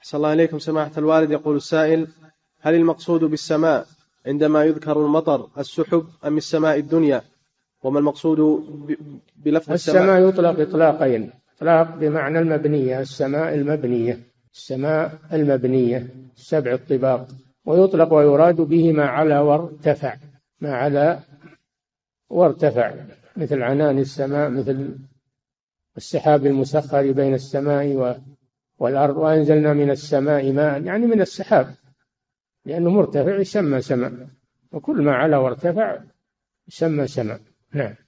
أحسن الله إليكم سماحة الوالد. يقول السائل: هل المقصود بالسماء عندما يذكر المطر السحب أم السماء الدنيا؟ وما المقصود بلفظ السماء يطلق إطلاقين: إطلاق بمعنى المبنية، السماء المبنية، السماء المبنية 7 الطباق، ويطلق ويراد به ما علا وارتفع، ما علا وارتفع، مثل عنان السماء، مثل السحاب المسخر بين السماء والأرض. وأنزلنا من السماء ماء، يعني من السحاب، لأنه مرتفع يسمى سماء، وكل ما علا وارتفع يسمى سماء. نعم.